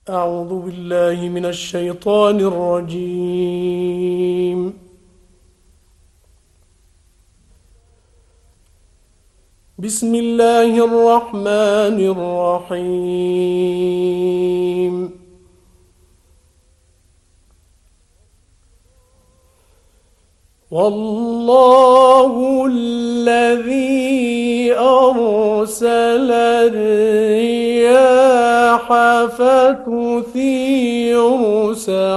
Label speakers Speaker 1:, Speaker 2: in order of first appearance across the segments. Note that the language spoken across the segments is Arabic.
Speaker 1: أعوذ بالله من الشيطان الرجيم. بسم الله الرحمن الرحيم. والله الذي أرسل الرياح فتثير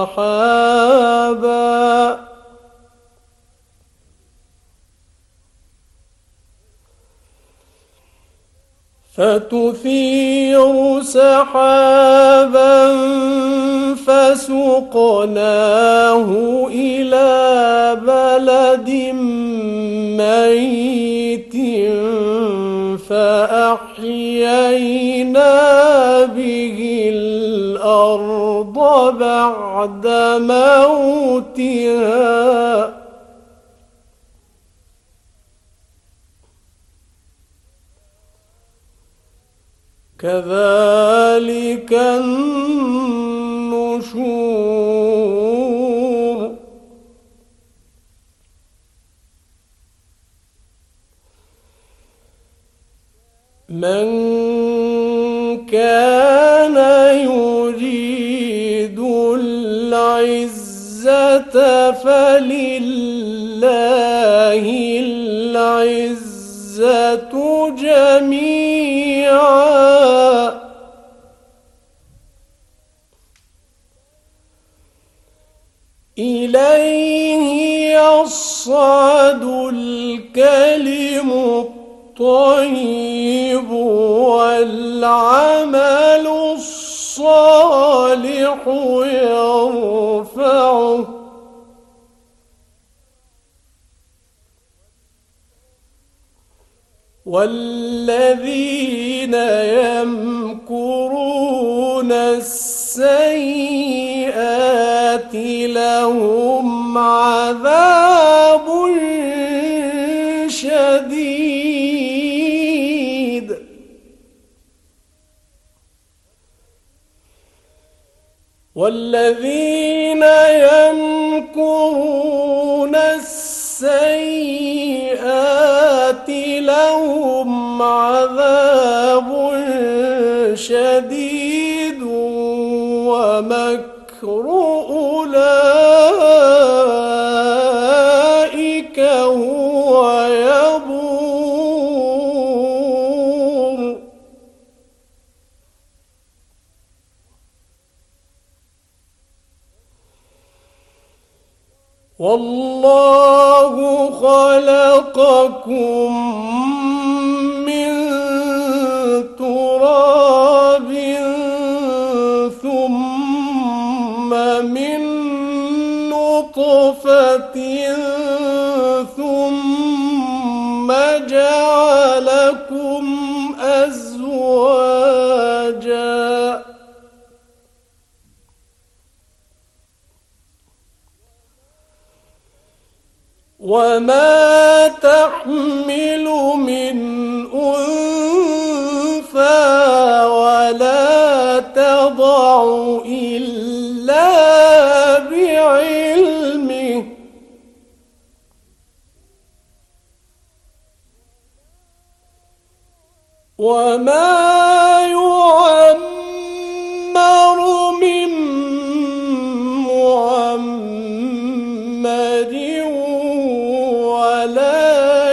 Speaker 1: سحابا فسقناه إلى بلد ميت فأحيينا به الأرض بعد موتها كذلك النشور. من كان يريد العزة فلله العزة جميعا إليه يصعد الكلم الطيب والعمل الصالح يرفعه والذين يمكرون السيئات لهم عذاب شديد والذين يمكرون السيئات لهم عذاب شديد ومكر أولئك هو يبور. والله خلقكم من تراب ثم من نطفة ثم جعلكم أزواجا وما تحمل من أنثى ولا تضع إلا بعلمه وما يعمر من معمر ولا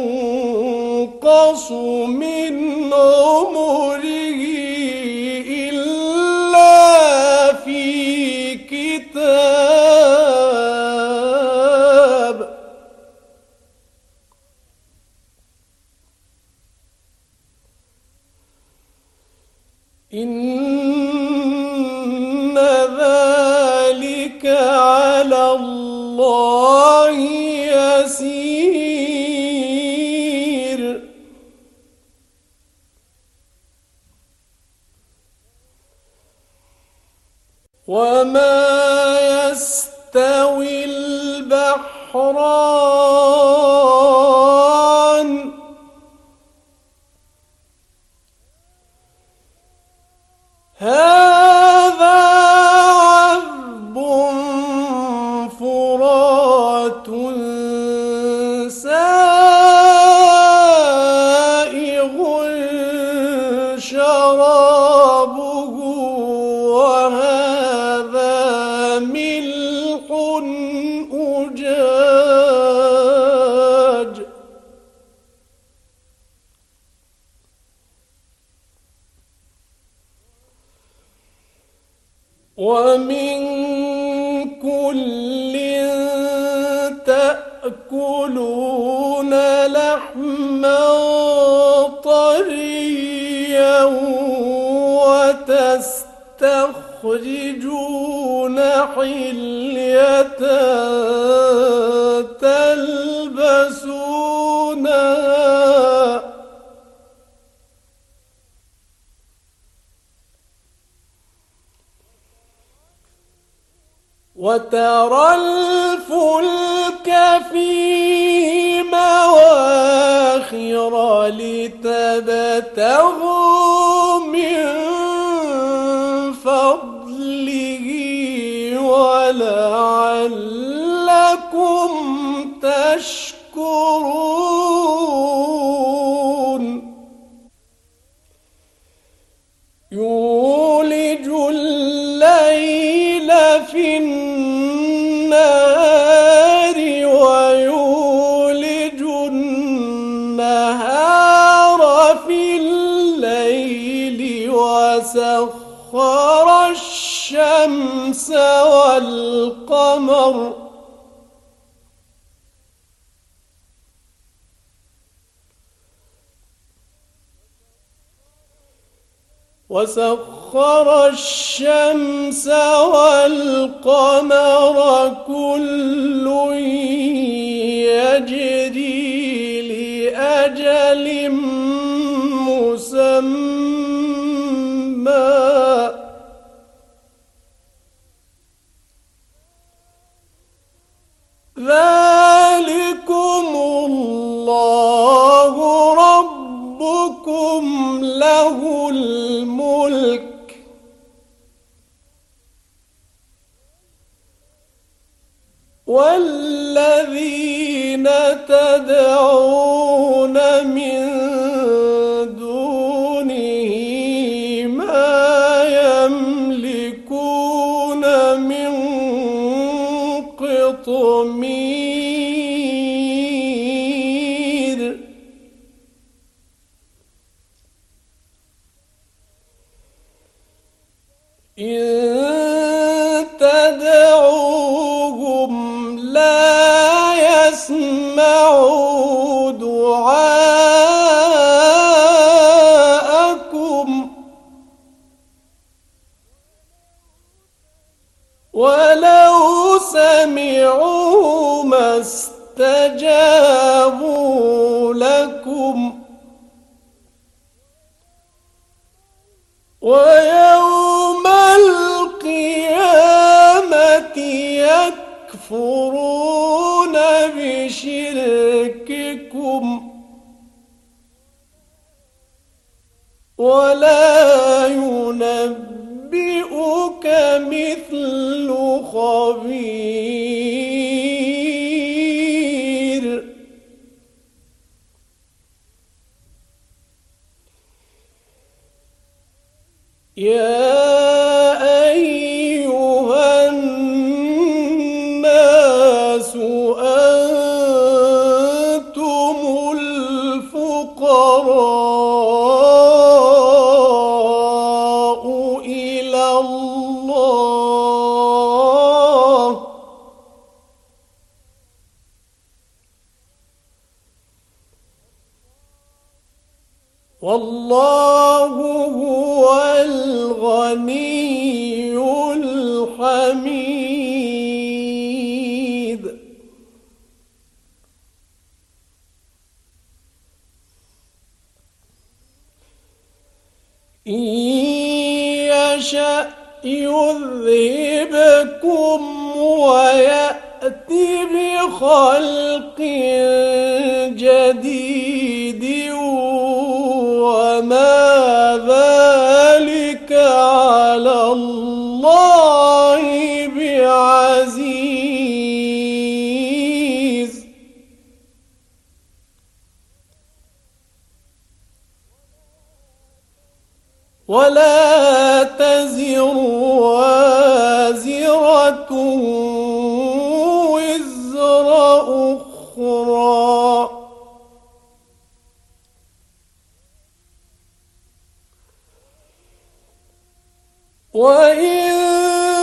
Speaker 1: ينقص من عمره إلا في كتاب إن ذلك على الله يسير. وما يستوي البحران هذا ومن كل تأكلون لحما طريا وتستخرجون حلية تلبسونها وترى الفلك فيه مواخر لتبتغوا من فضله ولعلكم تشكرون يولج الليل في النهار ويولج النهار في الليل وسخر الشمس والقمر كل يجري لأجل مسمى ذلكم الله ربكم له الملك والذين تدعون من دونه ما يملكون من قطمير إن تدعوهم لا يسمعوا دعاءكم ولو سمعوا ما استجابوا لكم ويوم القيامة يكفرون بشرككم ولا ينبئك مثل خبير يا أيها الناس أنتم الفقراء إلى الله والله هو الغني الحميد إن يشأ يذهبكم ويأتي بخلق جديد وما ذلك على الله بعزيز ولا تزر وازرة وزر أخرى وإن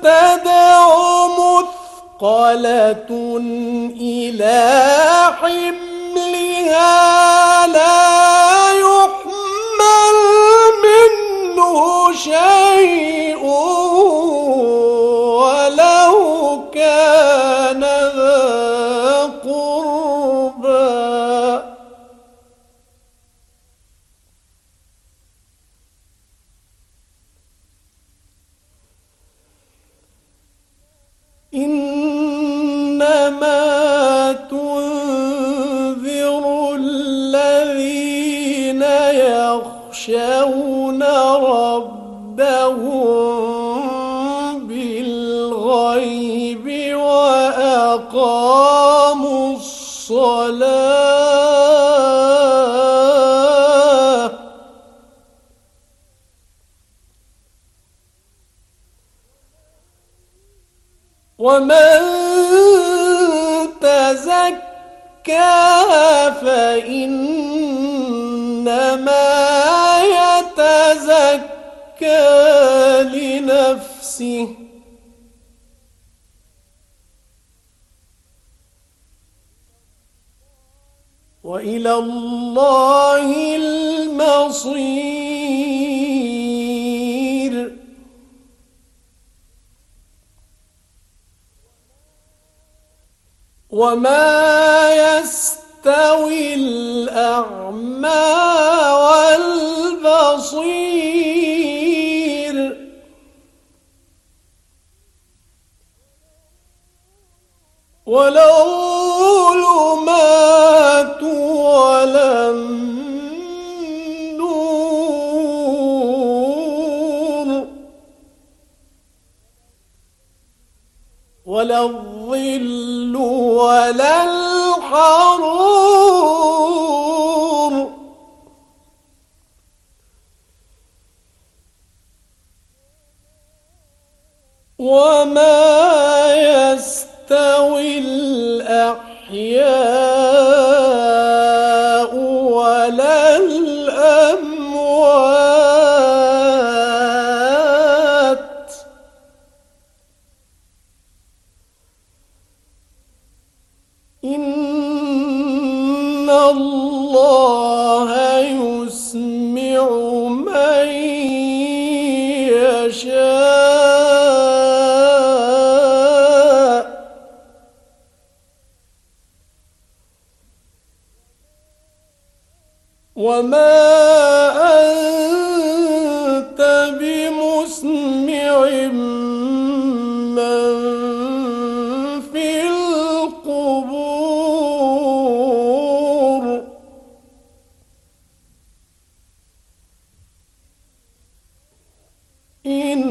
Speaker 1: تدع مثقلة إلى حملها لا يحمل منه شيء ولو كان ذا قربى إنما تنذر الذين يخشون ربهم بالغيب وأقاموا الصلاة ومن تزكى فإنما يتزكى لنفسه وإلى الله المصير وما يستوي الأعمى والبصير ولا الظلمات ولا النور ولا الظل ولا الحرور وما يستوي الأحياء ولا الأموات إن الله يسمع من يشاء وما أنت بمسمع من في القبور إن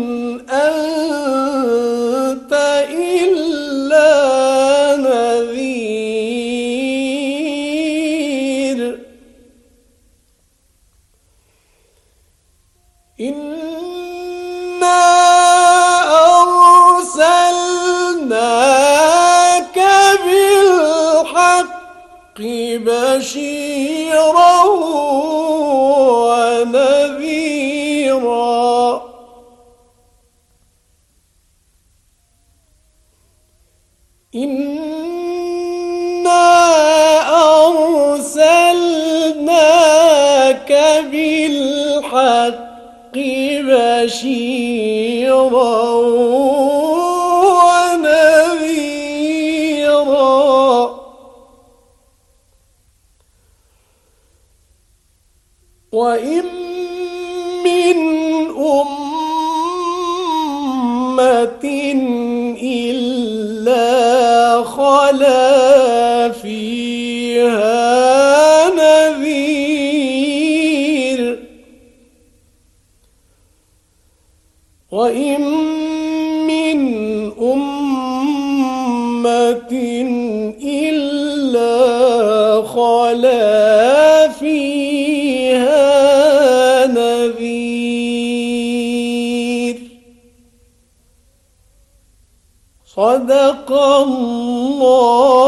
Speaker 1: أنت إلا نذير إنا أرسلناك بالحق بشيرا ونذيرا إنا أرسلناك بالحق بشيرا ونذيرا وإن من أمة إلا خلا فيها نذير وإن من أمة إلا خلا فيها نذير صدق الله